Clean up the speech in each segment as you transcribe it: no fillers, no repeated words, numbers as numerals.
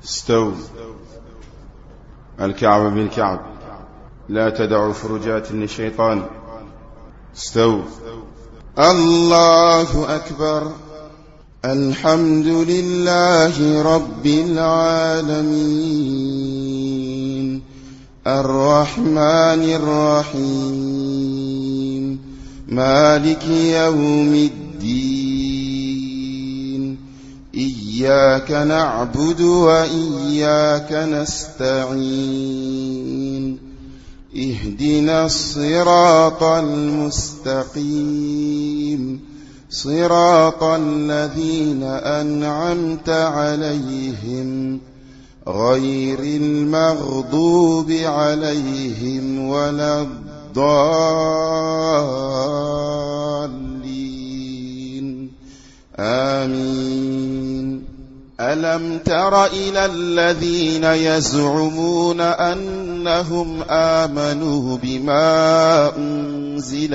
استو الكعب بالكعب، لا تدعوا فرجات للشيطان. استو. الله أكبر. الحمد لله رب العالمين، الرحمن الرحيم، مالك يوم الدين. إياك نعبد وإياك نستعين. اهدنا الصراط المستقيم، صراط الذين أنعمت عليهم غير المغضوب عليهم ولا الضالين. آمين. ألم تر إلى الذين يزعمون أنهم آمنوا بما أنزل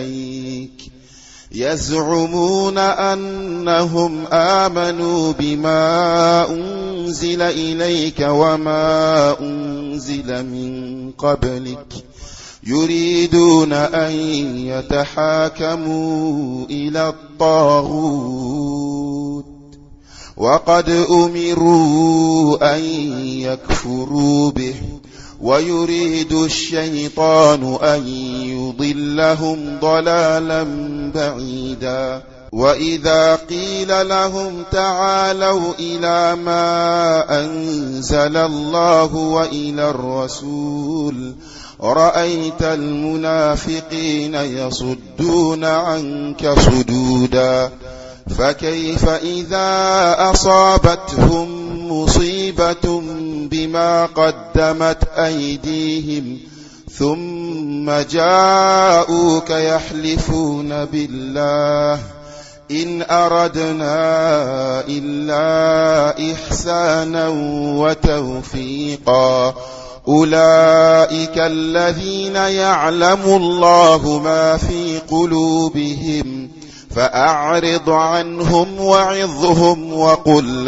إليك وما أنزل من قبلك، يريدون أن يتحاكموا إلى الطاغوت وقد أمروا أن يكفروا به، ويريد الشيطان أن يضلهم ضلالا بعيدا. وإذا قيل لهم تعالوا إلى ما أنزل الله وإلى الرسول، رأيت المنافقين يصدون عنك صدودا. فكيف إذا أصابتهم مصيبة بما قدمت أيديهم ثم جاءوك يحلفون بالله إن أردنا إلا إحسانا وتوفيقا، أولئك الذين يعلم الله ما في قلوبهم، فأعرض عنهم وعظهم وقل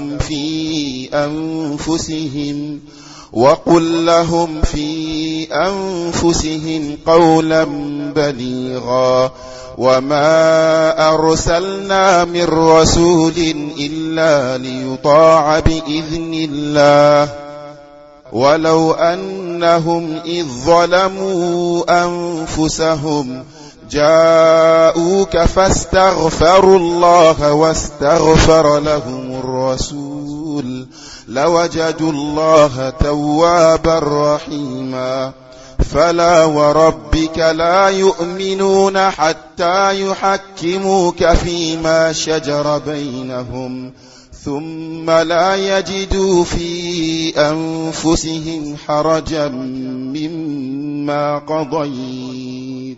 لهم في أنفسهم قولا بليغا. وما أرسلنا من رسول إلا ليطاع بإذن الله، ولو أنهم إذ ظلموا أنفسهم جاءوك فاستغفروا الله واستغفر لهم الرسول لوجدوا الله توابا رحيما. فلا وربك لا يؤمنون حتى يحكموك فيما شجر بينهم ثم لا يجدوا في أنفسهم حرجا مما قضيت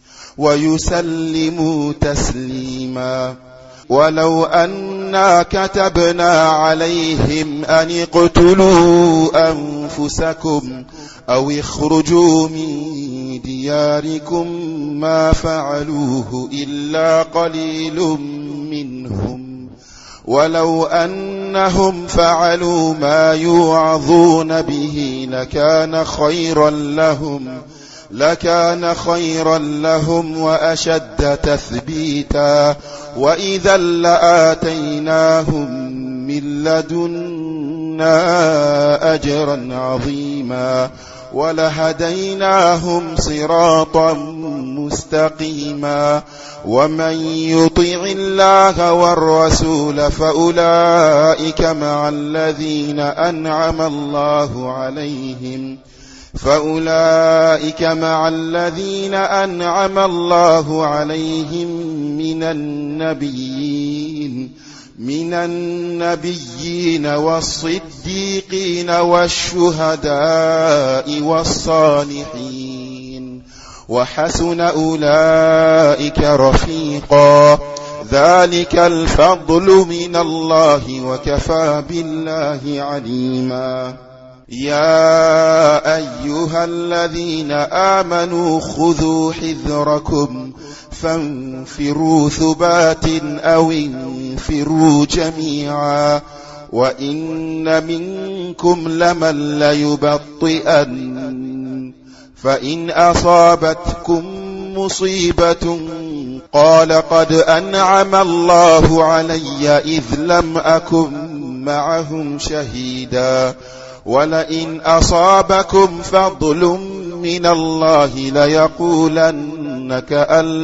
ويسلموا تسليما. ولو أنا كتبنا عليهم أن اقتلوا أنفسكم أو اخرجوا من دياركم ما فعلوه إلا قليل منهم، ولو أنهم فعلوا ما يوعظون به لكان خيرا لهم وأشد تثبيتا، وإذا لآتيناهم من لدنا أجرا عظيما ولهديناهم صراطا مستقيما. ومن يطع الله والرسول فأولئك مع الذين أنعم الله عليهم من النبيين والصديقين والشهداء والصالحين، وحسن أولئك رفيقا. ذلك الفضل من الله وكفى بالله عليما. يا أيها الذين آمنوا خذوا حذركم فانفروا ثبات أو انفروا جميعا وإن منكم لمن ليبطئن فإن أصابتكم مصيبة قال قد أنعم الله علي إذ لم أكن معهم شهيدا ولئن أصابكم فضل من الله ليقولن كأن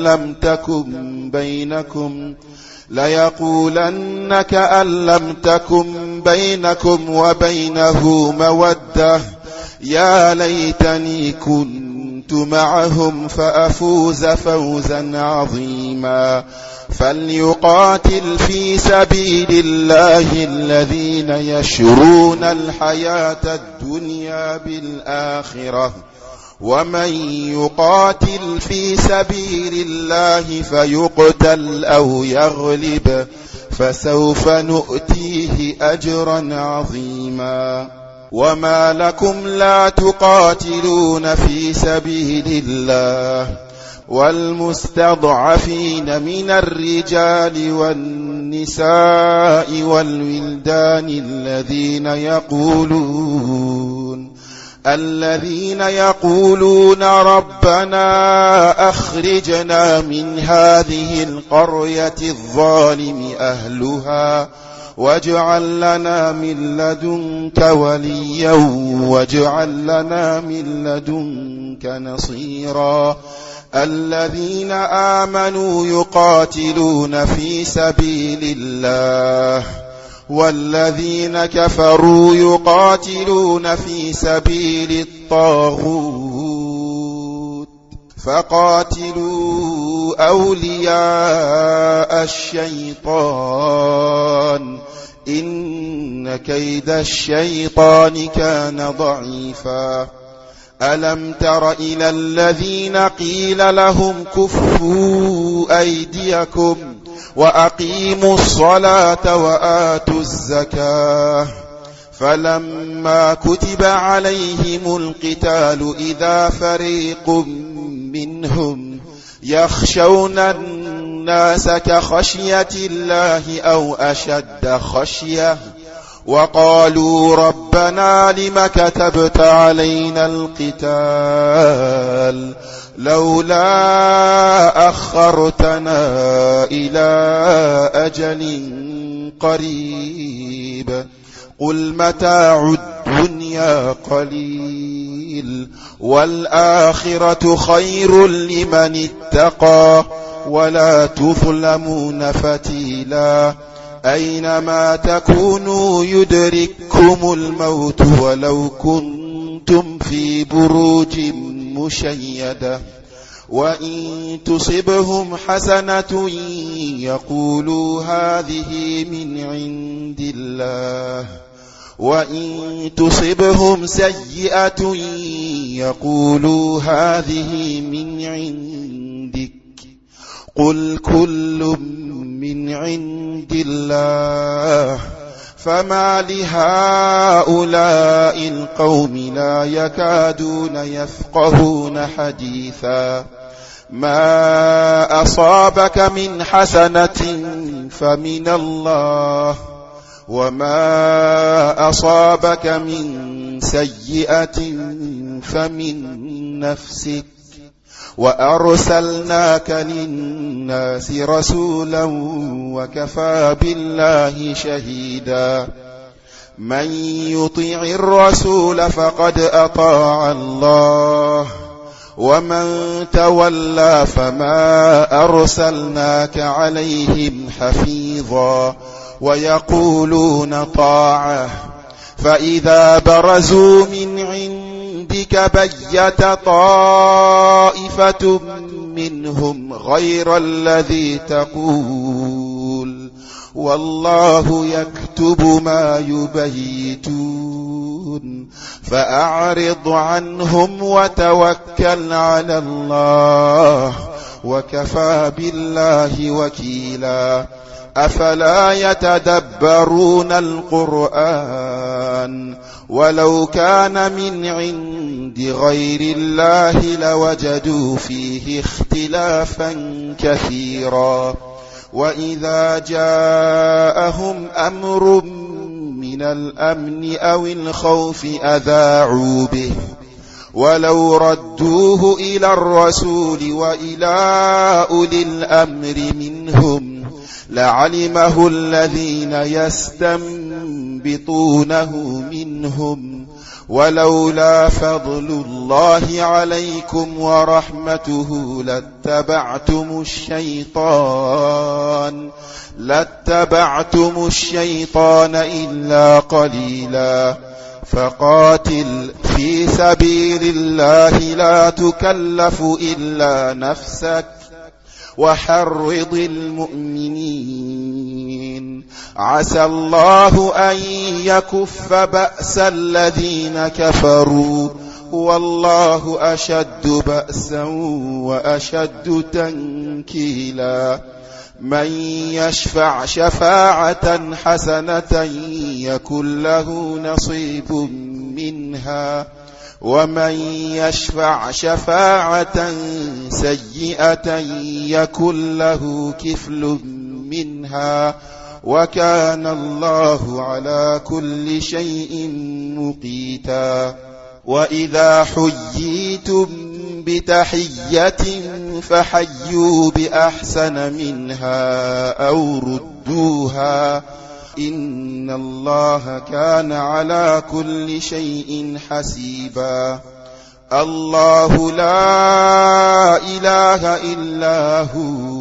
لم تكن بينكم وبينه مودة يا ليتني كنت معهم فأفوز فوزا عظيما فليقاتل في سبيل الله الذين يشرون الحياة الدنيا بالآخرة ومن يقاتل في سبيل الله فيقتل أو يغلب فسوف نؤتيه أجرا عظيما وما لكم لا تقاتلون في سبيل الله والمستضعفين من الرجال والنساء والولدان الذين يقولون ربنا أخرجنا من هذه القرية الظالم أهلها واجعل لنا من لدنك وليا واجعل لنا من لدنك نصيرا الذين آمنوا يقاتلون في سبيل الله والذين كفروا يقاتلون في سبيل الطاغوت فقاتلوا أولياء الشيطان إن كيد الشيطان كان ضعيفا ألم تر إلى الذين قيل لهم كفوا أيديكم وأقيموا الصلاة وآتوا الزكاة فلما كتب عليهم القتال إذا فريق منهم يخشون الناس كخشية الله أو أشد خشية وقالوا ربنا لم كتبت علينا القتال لولا أخرتنا إلى أجل قريب قل متاع الدنيا قليل والآخرة خير لمن اتقى ولا تظلمون فتيلا أينما تكونوا يدرككم الموت ولو كنتم في بروج مشيدة وإن تصبهم حسنة يقولوا هذه من عند الله وإن تصبهم سيئة يقولوا هذه من عندك قل كل من عند الله فما لهؤلاء القوم لا يكادون يفقهون حديثا ما أصابك من حسنة فمن الله وما أصابك من سيئة فمن نفسك وأرسلناك للناس رسولا وكفى بالله شهيدا من يطيع الرسول فقد أطاع الله ومن تولى فما أرسلناك عليهم حفيظا ويقولون طاعة فإذا برزوا من عندك بيت طائفة منهم غير الذي تقول والله يكتب ما يبيتون فأعرض عنهم وتوكل على الله وكفى بالله وكيلا أفلا يتدبرون القرآن ولو كان من عند غير الله لوجدوا فيه اختلافا كثيرا وإذا جاءهم أمر من الأمن أو الخوف أذاعوا به ولو ردوه إلى الرسول وإلى أولي الأمر منهم لعلمه الذين يستنبطونه منهم ولولا فضل الله عليكم ورحمته لاتبعتم الشيطان إلا قليلا فقاتل في سبيل الله لا تكلف إلا نفسك وحرض المؤمنين عسى الله أن يكف بأس الذين كفروا والله أشد بأسا وأشد تنكيلا من يشفع شفاعة حسنة يكن له نصيب منها ومن يشفع شفاعة سيئة يكن له كفل منها وكان الله على كل شيء مقيتا وإذا حييتم بتحية فحيوا بأحسن منها أو ردوها إن الله كان على كل شيء حسيبا الله لا إله إلا هو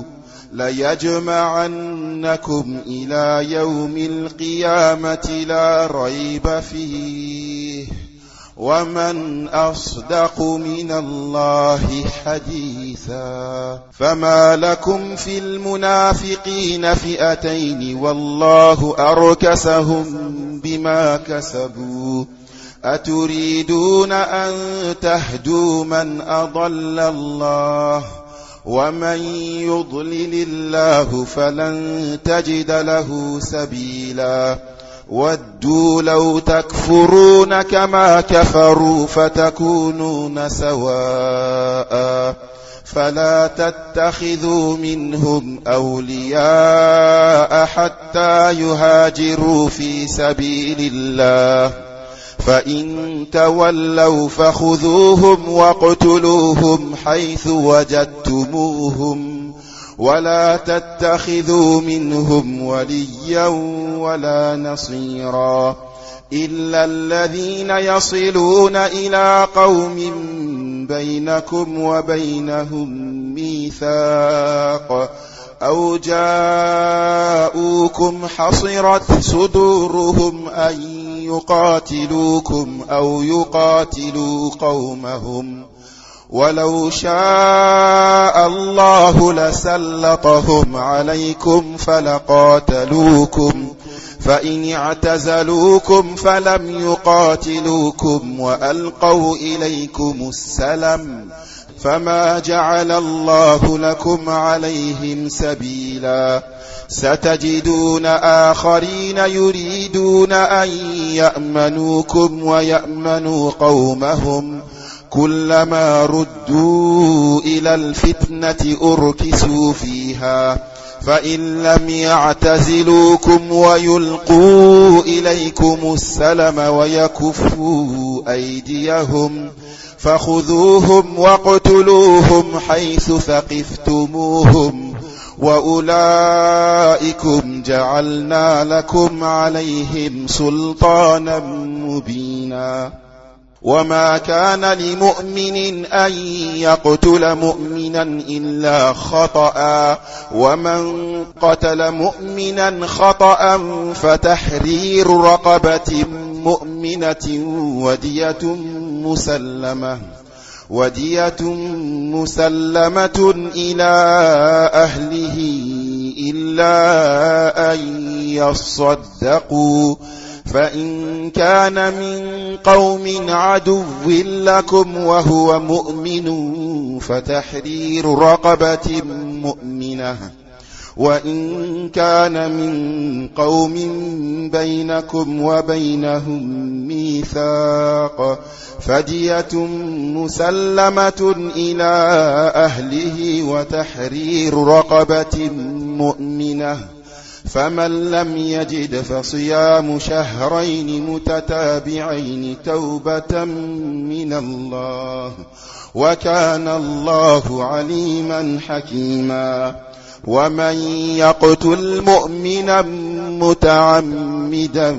ليجمعنكم إلى يوم القيامة لا ريب فيه ومن أصدق من الله حديثا فما لكم في المنافقين فئتين والله أركسهم بما كسبوا أتريدون أن تهدوا من أضل الله ومن يضلل الله فلن تجد له سبيلا ودوا لو تكفرون كما كفروا فتكونون سواء فلا تتخذوا منهم أولياء حتى يهاجروا في سبيل الله فإن تولوا فخذوهم واقتلوهم حيث وجدتموهم ولا تتخذوا منهم وليا ولا نصيرا إلا الذين يصلون إلى قوم بينكم وبينهم ميثاق أو جاءوكم حصرت صدورهم أن يقاتلوكم أو يقاتلوا قومهم ولو شاء الله لسلطهم عليكم فلقاتلوكم فإن اعتزلوكم فلم يقاتلوكم وألقوا إليكم السلم فما جعل الله لكم عليهم سبيلا ستجدون آخرين يريدون أن يأمنوكم ويأمنوا قومهم كلما ردوا إلى الفتنة أركسوا فيها فإن لم يعتزلوكم ويلقوا إليكم السلم ويكفوا أيديهم فخذوهم واقتلوهم حيث ثقفتموهم وأولئكم جعلنا لكم عليهم سلطانا مبينا وما كان لمؤمن أن يقتل مؤمنا إلا خطأ ومن قتل مؤمنا خطأ فتحرير رقبة مؤمنة ودية مسلمة إلى أهله إلا أن يصدقوا فإن كان من قوم عدو لكم وهو مؤمن فتحرير رقبة مؤمنة وإن كان من قوم بينكم وبينهم ميثاق فدية مسلمة إلى أهله وتحرير رقبة مؤمنة فمن لم يجد فصيام شهرين متتابعين توبة من الله وكان الله عليما حكيما. ومن يقتل مؤمنا متعمدا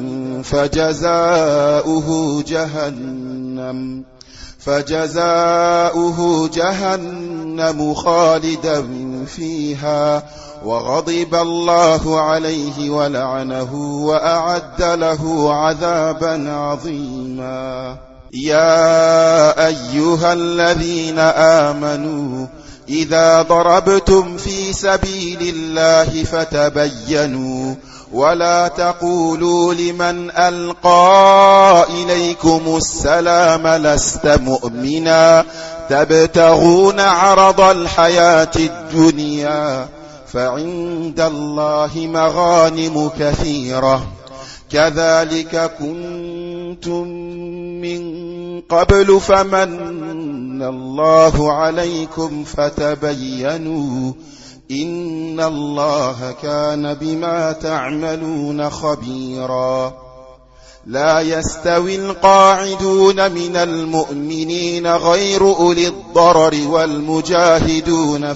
فجزاؤه جهنم خالدا فيها وغضب الله عليه ولعنه وأعد له عذابا عظيما. يا أيها الذين آمنوا إذا ضربتم في سبيل الله فتبينوا ولا تقولوا لمن ألقى إليكم السلام لست مؤمنا تبتغون عرض الحياة الدنيا فعند الله مغانم كثيرة كذلك كنتم من قبل فمن الله عليكم فتبينوا إن الله كان بما تعملون خبيرا. لا يستوي القاعدون من المؤمنين غير أولي الضرر والمجاهدون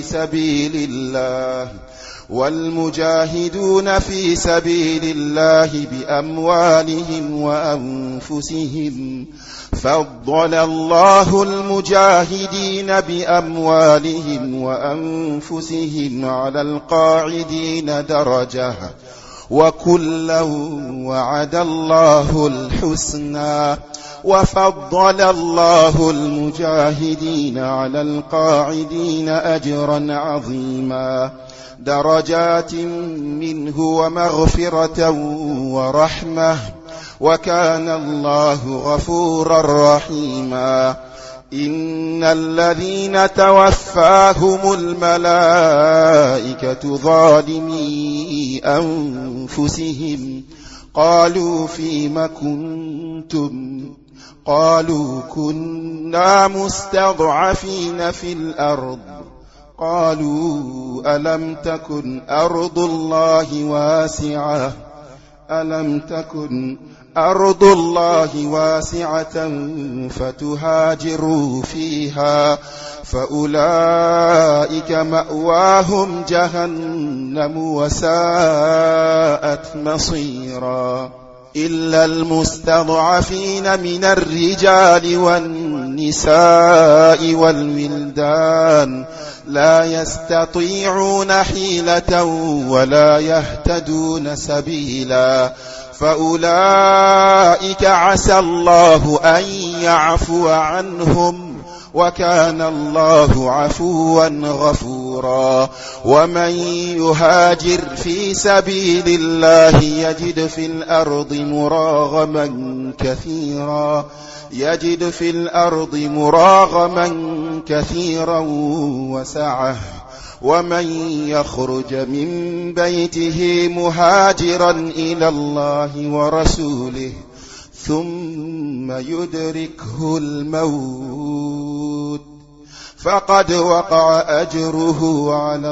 في سبيل الله بأموالهم وأنفسهم فضل الله المجاهدين بأموالهم وأنفسهم على القاعدين درجة وكلا وعد الله الحسنى وفضل الله المجاهدين على القاعدين أجرا عظيما درجات منه ومغفرة ورحمة وكان الله غفورا رحيما. إن الذين توفاهم الملائكة ظالمي أنفسهم قالوا فيم كنتم قالوا كنا مستضعفين في الأرض قالوا ألم تكن أرض الله واسعة فتهاجروا فيها فأولئك مأواهم جهنم وساءت مصيرا. إلا المستضعفين من الرجال والنساء والولدان لا يستطيعون حيلة ولا يهتدون سبيلا فأولئك عسى الله أن يعفو عنهم وكان الله عفوا غفورا. ومن يهاجر في سبيل الله يجد في الأرض مراغما كثيرا وسعة. ومن يخرج من بيته مهاجرا إلى الله ورسوله ثم يدركه الموت فقد وقع أجره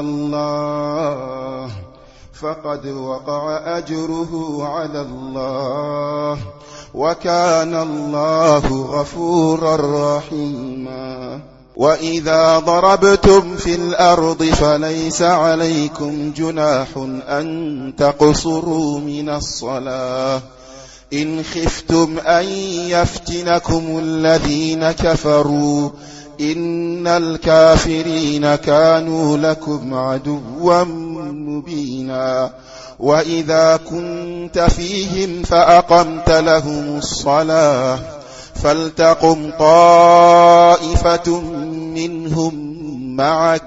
على الله وكان الله غفورا رحيما. وإذا ضربتم في الأرض فليس عليكم جناح أن تقصروا من الصلاة إن خفتم أن يفتنكم الذين كفروا إن الكافرين كانوا لكم عدوا مبينا. وإذا كنت فيهم فأقمت لهم الصلاة فلتقم طائفة منهم معك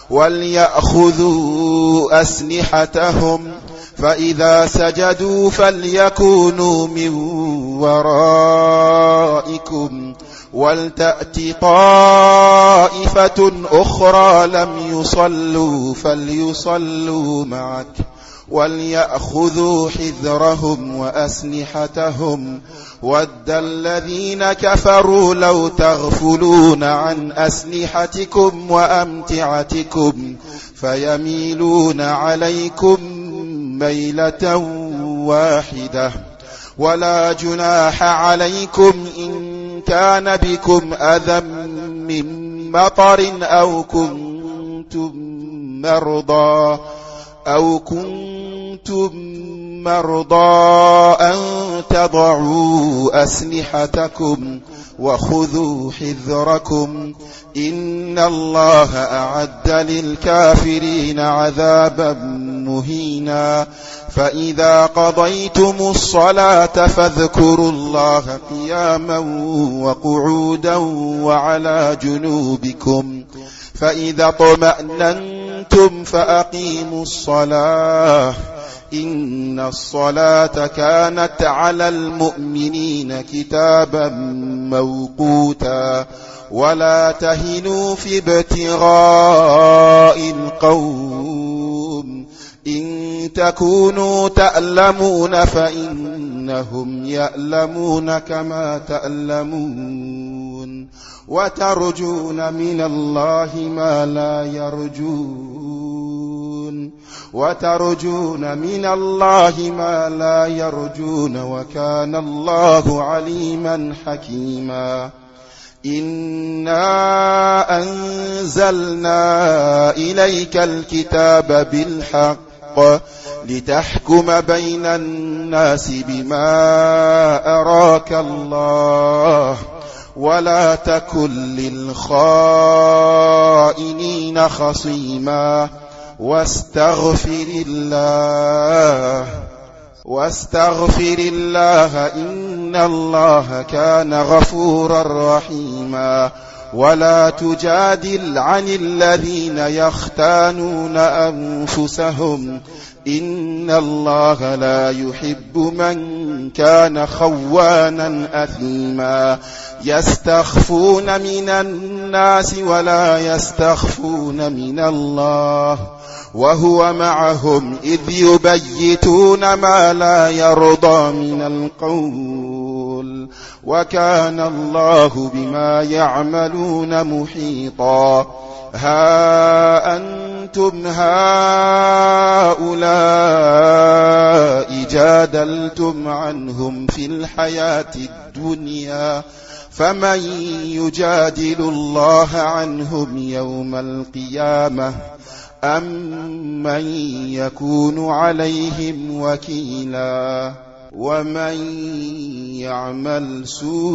وليأخذوا أسلحتهم فإذا سجدوا فليكونوا من ورائكم ولتأت طائفة أخرى لم يصلوا فليصلوا معك وليأخذوا حذرهم وأسلحتهم ود الذين كفروا لو تغفلون عن أسلحتكم وأمتعتكم فيميلون عليكم ميلة واحدة. ولا جناح عليكم إن كان بكم أذى من مطر أو كنتم مرضى أن تضعوا أسلحتكم وخذوا حذركم إن الله أعد للكافرين عذابا مهينا. فإذا قضيتم الصلاة فاذكروا الله قياما وقعودا وعلى جنوبكم، فإذا اطمأننتم فأقيموا الصلاة إن الصلاة كانت على المؤمنين كتابا موقوتا. ولا تهنوا في ابتغاء القوم إن تكونوا تألمون فإنهم يألمون كما تألمون وترجون من الله ما لا يرجون وكان الله عليما حكيما. إنا أنزلنا إليك الكتاب بالحق لتحكم بين الناس بما أراك الله ولا تكن للخائنين خصيما واستغفر الله إن الله كان غفورا رحيما. ولا تجادل عن الذين يختانون أنفسهم إن الله لا يحب من كان خوانا أثيما. يستخفون من الناس ولا يستخفون من الله وهو معهم إذ يبيتون ما لا يرضى من القول وكان الله بما يعملون محيطا. ها أنتم هؤلاء جادلتم عنهم في الحياة الدنيا فمن يجادل الله عنهم يوم القيامة أم من يكون عليهم وكيلا. ومن يعمل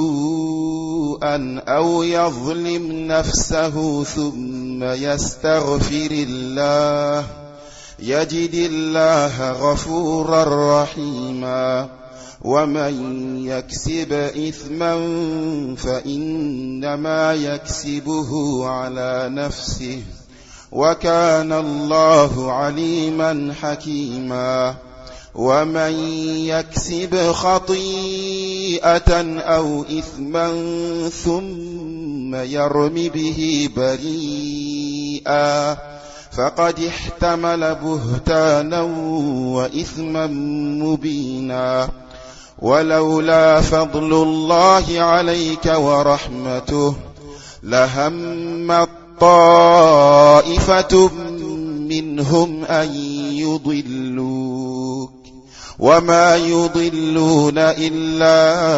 سوءا أو يظلم نفسه ثم يستغفر الله يجد الله غفورا رحيما. ومن يكسب إثما فإنما يكسبه على نفسه وكان الله عليما حكيما. ومن يكسب خطيئة أو إثما ثم يرم به بريئا فقد احتمل بهتانا وإثما مبينا. ولولا فضل الله عليك ورحمته لهم طائفة منهم أن يضلوك وما يضلون إلا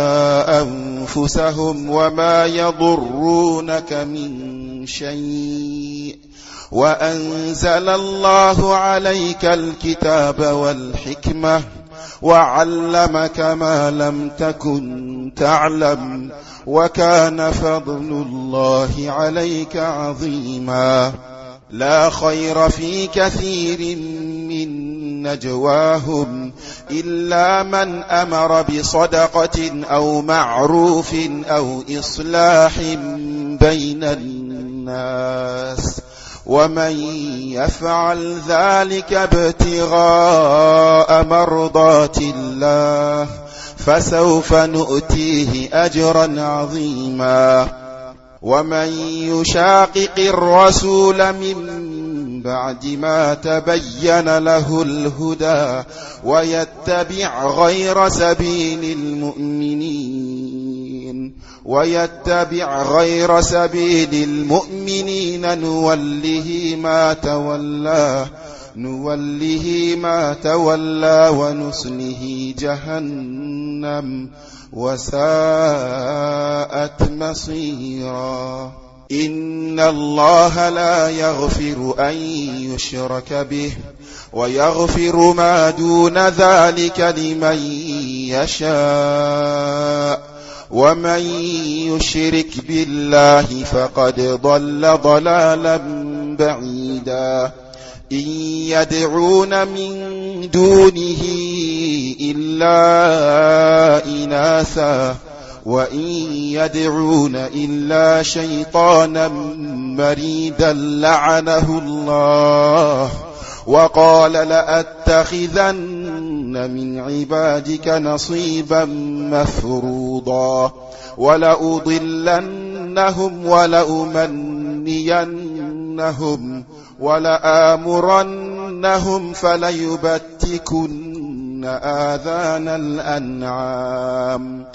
أنفسهم وما يضرونك من شيء. وأنزل الله عليك الكتاب والحكمة وعلمك ما لم تكن تعلم وكان فضل الله عليك عظيما. لا خير في كثير من نجواهم إلا من أمر بصدقة أو معروف أو إصلاح بين الناس ومن يفعل ذلك ابتغاء مرضات الله فسوف نؤتيه أجرا عظيما. ومن يشاقق الرسول من بعد ما تبين له الهدى ويتبع غير سبيل المؤمنين نوله ما تولى نوله ما تولى ونصله جهنم وساءت مصيرا. إن الله لا يغفر أن يشرك به ويغفر ما دون ذلك لمن يشاء ومن يشرك بالله فقد ضل ضلالا بعيدا. إن يدعون من دونه إلا إناثا وإن يدعون إلا شيطانا مريدا لعنه الله وقال لأتخذن من عبادك نصيبا مفروضا ولأضلنهم ولأمنينهم ولآمرنهم فليبتكن آذان الأنعام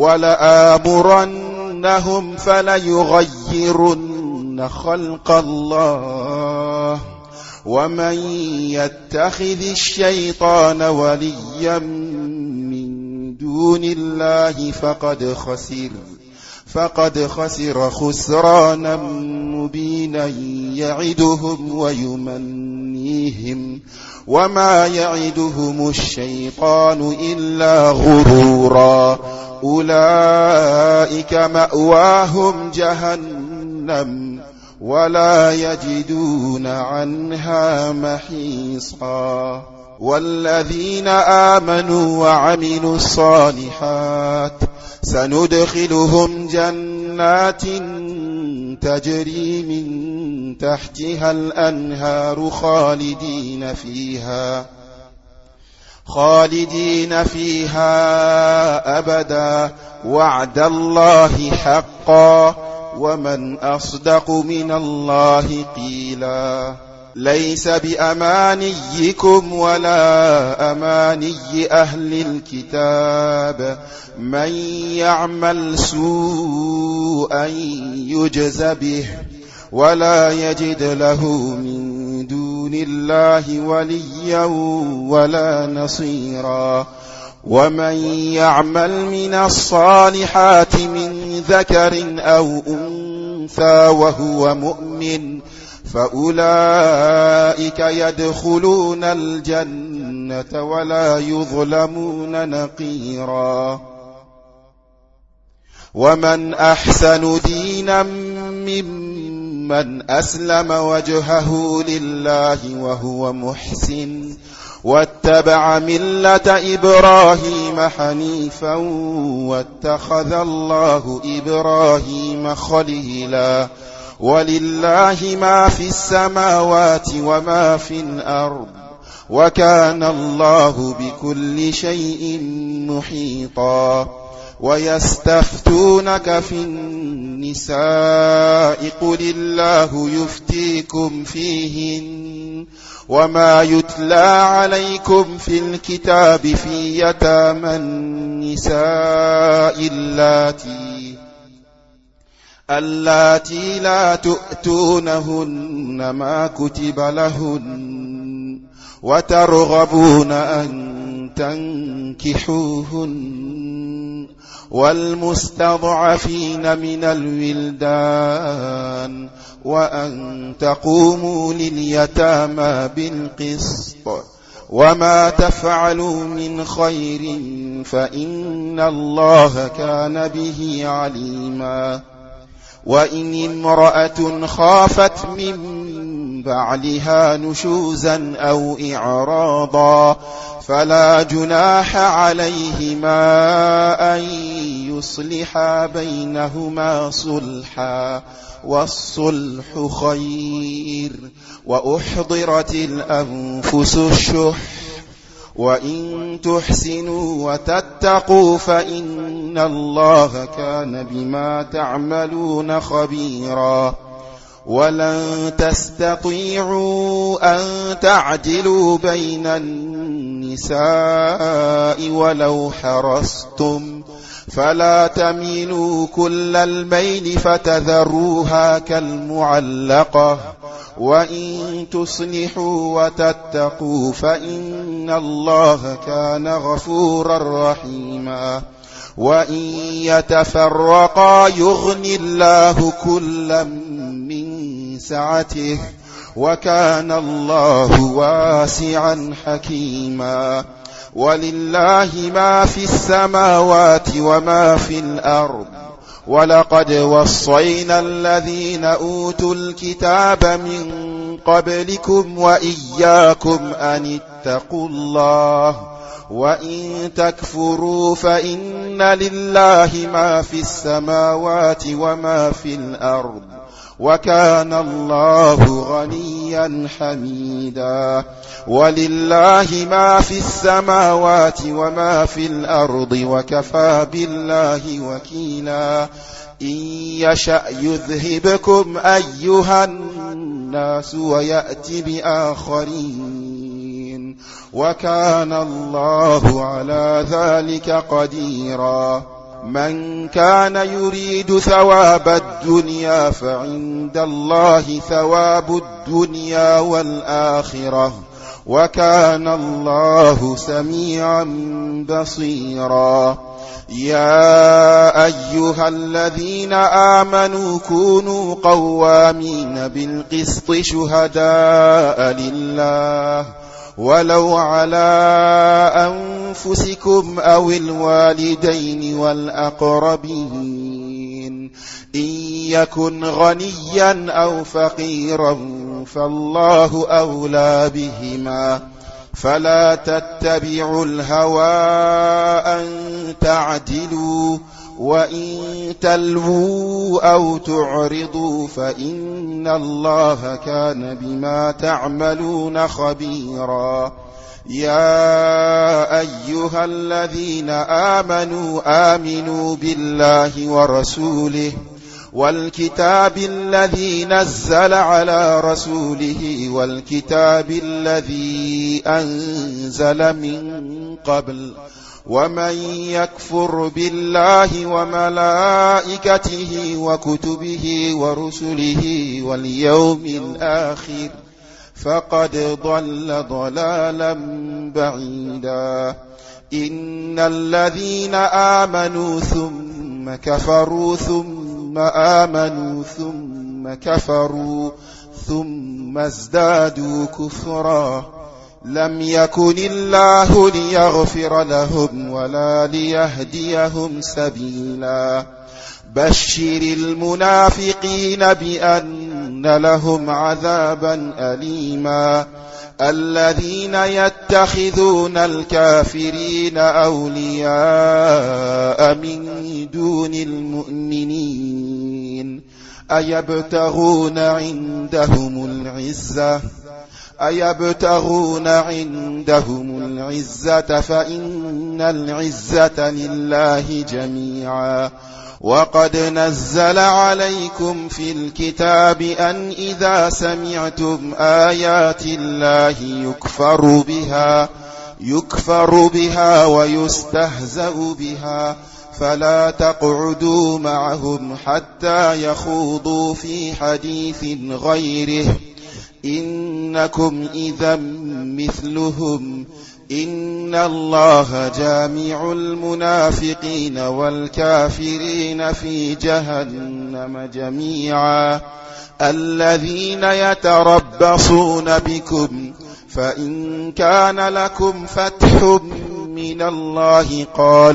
ولآمرنهم فليغيرن خلق الله ومن يتخذ الشيطان وليا من دون الله فقد خسر خسرانا مبينا. يعدهم ويمنيهم وما يعدهم الشيطان إلا غرورا. أولئك مأواهم جهنم ولا يجدون عنها محيصا. والذين آمنوا وعملوا الصالحات سندخلهم جنات تجري من تحتها الأنهار خالدين فيها أبدا وعد الله حقا ومن أصدق من الله قيلا. ليس بأمانيكم ولا أماني أهل الكتاب من يعمل سوءا يجز به ولا يجد له من دون الله وليا ولا نصيرا. ومن يعمل من الصالحات من ذكر أو أنثى وهو مؤمن فأولئك يدخلون الجنة ولا يظلمون نقيرا. ومن أحسن دينا ممن أسلم وجهه لله وهو محسن واتبع ملة إبراهيم حنيفا واتخذ الله إبراهيم خليلا. ولله ما في السماوات وما في الأرض وكان الله بكل شيء محيطا. ويستفتونك في النساء قل الله يفتيكم فيهن وما يتلى عليكم في الكتاب في يتامى النساء اللاتي لا تؤتونهن ما كتب لهن وترغبون أن تنكحوهن والمستضعفين من الولدان وأن تقوموا لليتامى بالقسط وما تفعلوا من خير فإن الله كان به عليما. وإن امرأة خافت من بعلها نشوزا أو إعراضا فلا جناح عليهما أن يصلحا بينهما صلحا والصلح خير. وأحضرت الأنفس الشح وإن تحسنوا وتتقوا فإن الله كان بما تعملون خبيرا. ولن تستطيعوا أن تعدلوا بين النساء ولو حرصتم فلا تميلوا كل الميل فتذروها كالمعلقة وإن تصلحوا وتتقوا فإن الله كان غفورا رحيما وإن يتفرقا يغني الله كلا من سعته وكان الله واسعا حكيما ولله ما في السماوات وما في الأرض ولقد وصينا الذين أوتوا الكتاب من قبلكم وإياكم أن اتقوا الله وإن تكفروا فإن لله ما في السماوات وما في الأرض وكان الله غنيا حميدا ولله ما في السماوات وما في الأرض وكفى بالله وكيلا إن يشأ يذهبكم أيها الناس ويأتي بآخرين وكان الله على ذلك قديرا من كان يريد ثواب الدنيا فعند الله ثواب الدنيا والآخرة وكان الله سميعا بصيرا يا أيها الذين آمنوا كونوا قوامين بالقسط شهداء لله ولو على أنفسكم أو الوالدين والأقربين إن يكن غنيا أو فقيرا فالله أولى بهما فلا تتبعوا الهوى أن تعدلوا وإن تلووا أو تعرضوا فإن الله كان بما تعملون خبيرا يا أيها الذين آمنوا بالله ورسوله والكتاب الذي نزل على رسوله والكتاب الذي أنزل من قبل ومن يكفر بالله وملائكته وكتبه ورسله واليوم الآخر فقد ضل ضلالا بعيدا إن الذين آمنوا ثم كفروا ثم آمنوا ثم كفروا ثم ازدادوا كفرا لم يكن الله ليغفر لهم ولا ليهديهم سبيلا بشر المنافقين بأن لهم عذابا أليما الذين يتخذون الكافرين أولياء من دون المؤمنين أيبتغون عندهم العزة فإن العزة لله جميعا وقد نزل عليكم في الكتاب أن إذا سمعتم آيات الله يكفر بها ويستهزأ بها فلا تقعدوا معهم حتى يخوضوا في حديث غيره إنكم إذا مثلهم إن الله جامع المنافقين والكافرين في جهنم جميعا الذين يتربصون بكم فإن كان لكم فتح من الله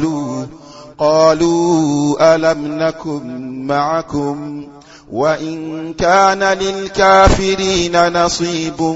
قالوا ألم نكن معكم وإن كان للكافرين نصيب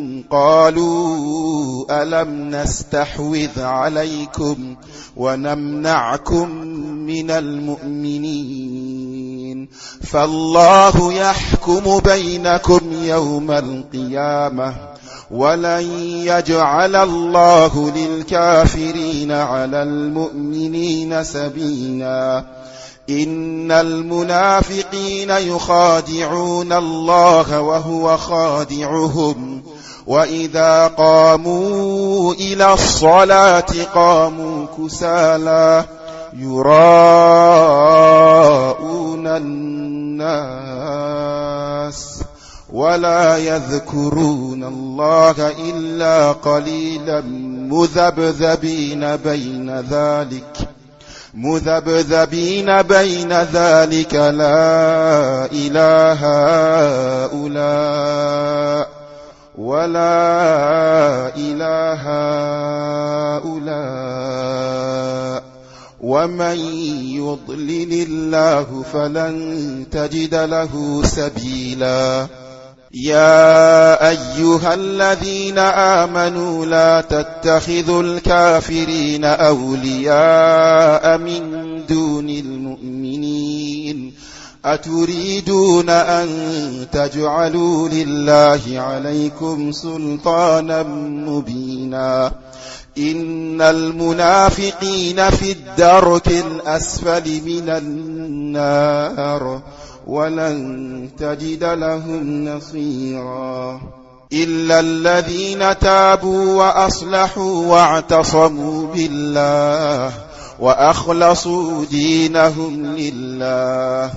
قالوا ألم نستحوذ عليكم ونمنعكم من المؤمنين فالله يحكم بينكم يوم القيامة ولن يجعل الله للكافرين على المؤمنين سبيلا إن المنافقين يخادعون الله وهو خادعهم وإذا قاموا إلى الصلاة قاموا كسالى يراءون الناس ولا يذكرون الله إلا قليلا مذبذبين بين ذلك لا إله هؤلاء ولا إله هؤلاء ومن يضلل الله فلن تجد له سبيلا. يا أيها الذين آمنوا لا تتخذوا الكافرين أولياء من دون المؤمنين أتريدون أن تجعلوا لله عليكم سلطانا مبينا إن المنافقين في الدرك الأسفل من النار ولن تجد لهم نصيرا إلا الذين تابوا وأصلحوا واعتصموا بالله وأخلصوا دينهم لله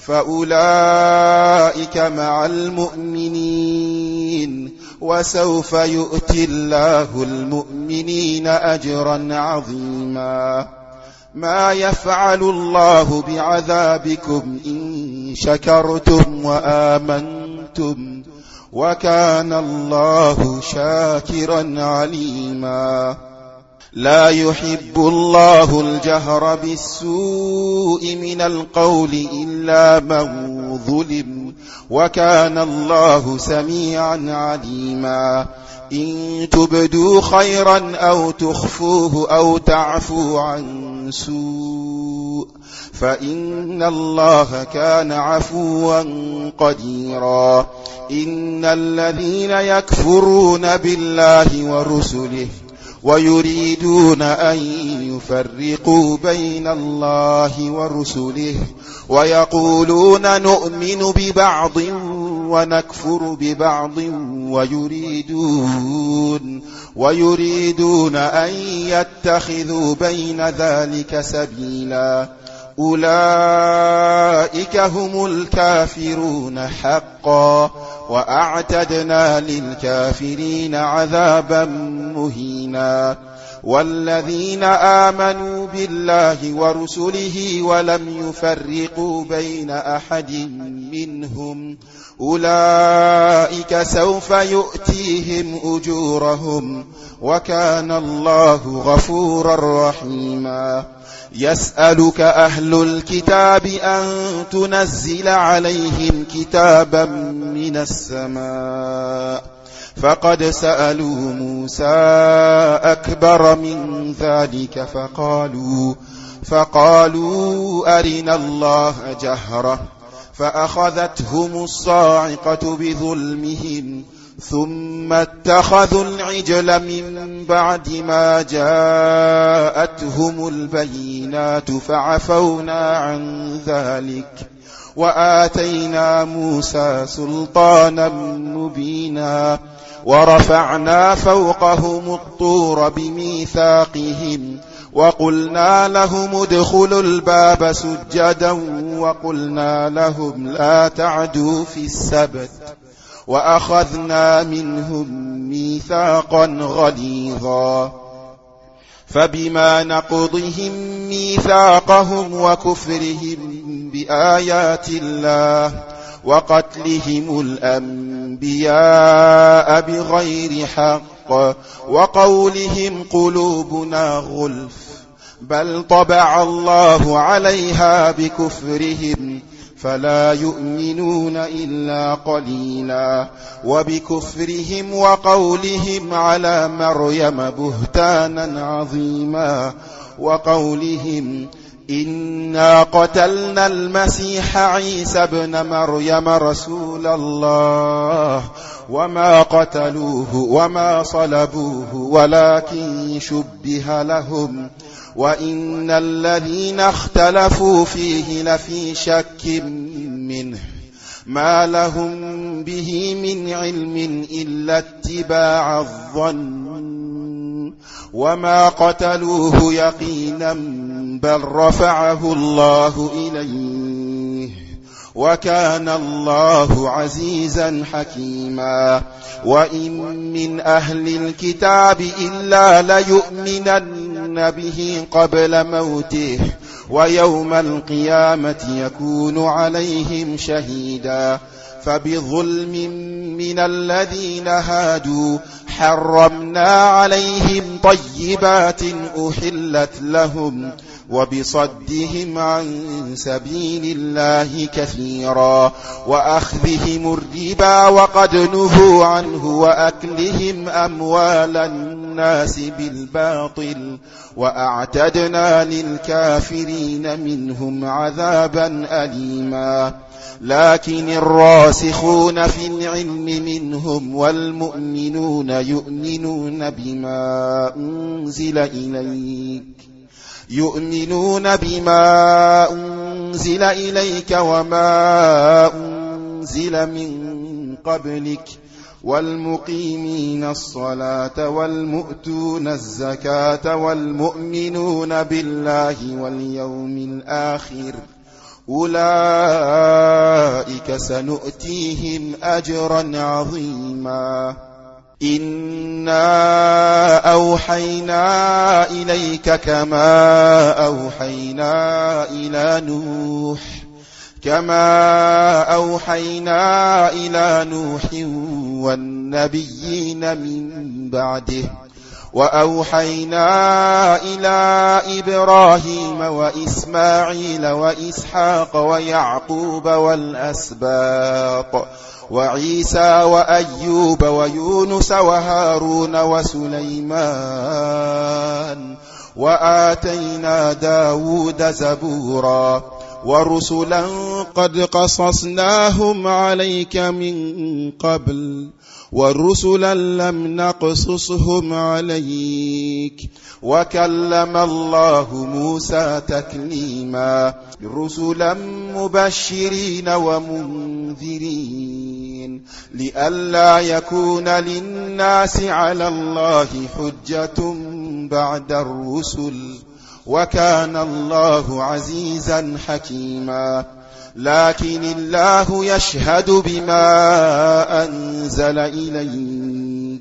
فأولئك مع المؤمنين وسوف يؤتي الله المؤمنين أجرا عظيما. ما يفعل الله بعذابكم إن شكرتم وآمنتم وكان الله شاكرا عليما. لا يحب الله الجهر بالسوء من القول إلا من ظلم وكان الله سميعا عليما. إن تبدوا خيرا أو تخفوه أو تعفو عن سوء فإن الله كان عفوا قديرا. إن الذين يكفرون بالله ورسله ويريدون أن يفرقوا بين الله ورسله ويقولون نؤمن ببعض ونكفر ببعض ويريدون أن يتخذوا بين ذلك سبيلا أولئك هم الكافرون حقا وأعتدنا للكافرين عذابا مهينا. والذين آمنوا بالله ورسله ولم يفرقوا بين أحد منهم أولئك سوف يؤتيهم أجورهم وكان الله غفورا رحيما. يسألك أهل الكتاب أن تنزل عليهم كتابا من السماء فقد سألوا موسى أكبر من ذلك فقالوا أرنا الله جهرة فأخذتهم الصاعقة بظلمهم ثم اتخذوا العجل من بعد ما جاءتهم البينات فعفونا عن ذلك وآتينا موسى سلطانا مبينا ورفعنا فوقهم الطور بميثاقهم وقلنا لهم ادخلوا الباب سجدا وقلنا لهم لا تعدوا في السبت وأخذنا منهم ميثاقا غليظا. فبما نقضهم ميثاقهم وكفرهم بآيات الله وقتلهم الأنبياء بغير حق وقولهم قلوبنا غلف بل طبع الله عليها بكفرهم فلا يؤمنون إلا قليلا. وبكفرهم وقولهم على مريم بهتانا عظيما وقولهم إنا قتلنا المسيح عيسى ابن مريم رسول الله وما قتلوه وما صلبوه ولكن شبه لهم وإن الذين اختلفوا فيه لفي شك منه ما لهم به من علم إلا اتباع الظن وما قتلوه يقينا بل رفعه الله إليه وكان الله عزيزا حكيما وإن من أهل الكتاب إلا ليؤمنن به قبل موته ويوم القيامة يكون عليهم شهيدا فبظلم من الذين هادوا حرمنا عليهم طيبات أحلت لهم وبصدهم عن سبيل الله كثيرا وأخذهم الربا وقد نهوا عنه وأكلهم أموال الناس بالباطل وأعتدنا للكافرين منهم عذابا أليما لكن الراسخون في العلم منهم والمؤمنون يؤمنون بما أنزل إليك وما أنزل من قبلك والمقيمين الصلاة والمؤتون الزكاة والمؤمنون بالله واليوم الآخر أولئك سنؤتيهم أجرا عظيما إنا أوحينا إليك كما أوحينا إلى نوح والنبيين من بعده وأوحينا إلى إبراهيم وإسماعيل وإسحاق ويعقوب والأسباط وعيسى وأيوب ويونس وهارون وسليمان وآتينا داود زبورا ورسلا قد قصصناهم عليك من قبل ورسلا لم نقصصهم عليك وكلم الله موسى تكليما رسلا مبشرين ومنذرين لئلا يكون للناس على الله حجة بعد الرسل وكان الله عزيزا حكيما لكن الله يشهد بما أنزل إليك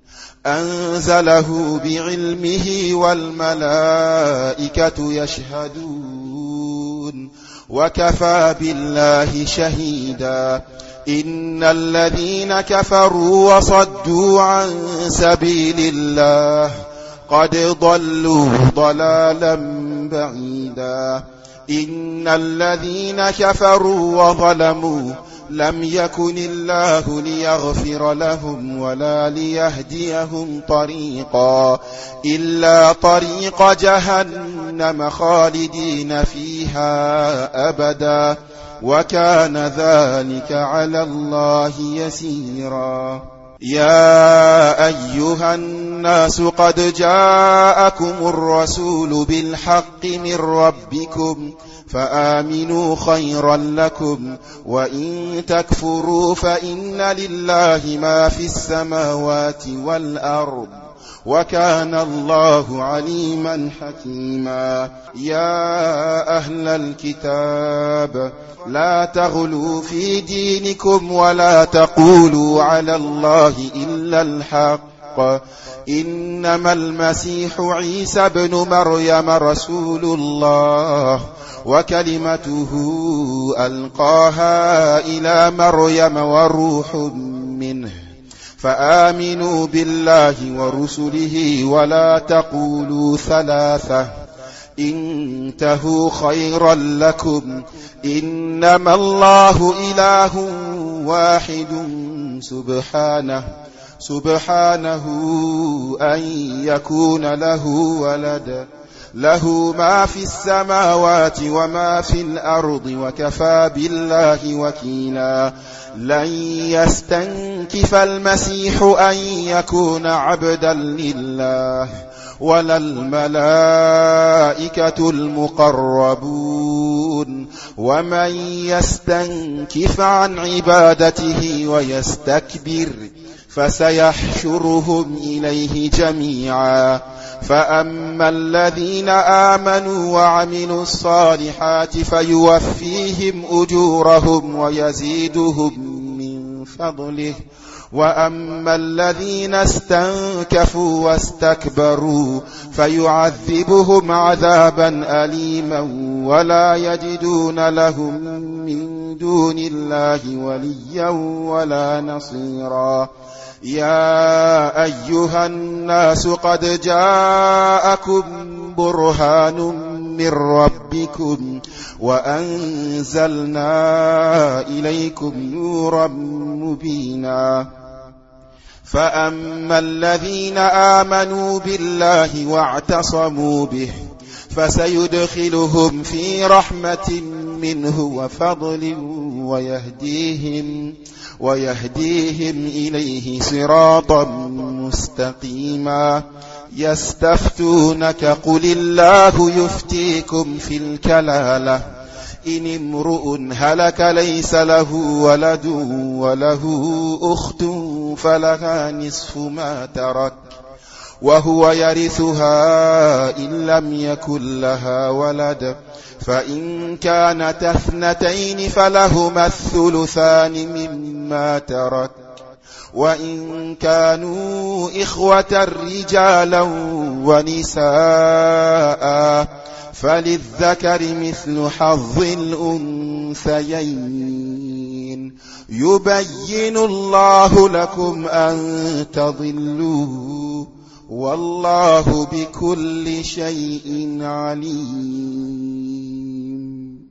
أنزله بعلمه والملائكة يشهدون وكفى بالله شهيدا إن الذين كفروا وصدوا عن سبيل الله قد ضلوا ضلالا بعيدا إن الذين كفروا وظلموا لم يكن الله ليغفر لهم ولا ليهديهم طريقا إلا طريق جهنم خالدين فيها أبدا وكان ذلك على الله يسيرا يا أيها الناس قد جاءكم الرسول بالحق من ربكم فآمنوا خيرا لكم وإن تكفروا فإن لله ما في السماوات والأرض وكان الله عليما حكيما يا أهل الكتاب لا تغلوا في دينكم ولا تقولوا على الله إلا الحق إنما المسيح عيسى ابن مريم رسول الله وكلمته ألقاها إلى مريم وروح منه فآمنوا بالله ورسله ولا تقولوا ثلاثة انتهوا خيرا لكم إنما الله إله واحد سبحانه أن يكون له ولد له ما في السماوات وما في الأرض وكفى بالله وكيلا لن يستنكف المسيح أن يكون عبدا لله ولا الملائكة المقربون ومن يستنكف عن عبادته ويستكبر فسيحشرهم إليه جميعا فأما الذين آمنوا وعملوا الصالحات فيوفيهم أجورهم ويزيدهم من فضله، وأما الذين استنكفوا واستكبروا فيعذبهم عذابا أليما ولا يجدون لهم من دون الله وليا ولا نصيرا. يا أيها الناس قد جاءكم برهان من ربكم وأنزلنا إليكم نورا مبينا. فأما الذين آمنوا بالله واعتصموا به فسيدخلهم في رحمة منه وفضل ويهديهم إليه صراطا مستقيما. يستفتونك قل الله يفتيكم في الكلالة إن امرؤ هلك ليس له ولد وله أخت فلها نصف ما ترك وهو يرثها إن لم يكن لها ولد، فإن كانت اثنتين فلهما الثلثان مما ترك، وإن كانوا إخوة رجالا ونساء فللذكر مثل حظ الأنثيين. يبين الله لكم أن تضلوا والله بكل شيء عليم.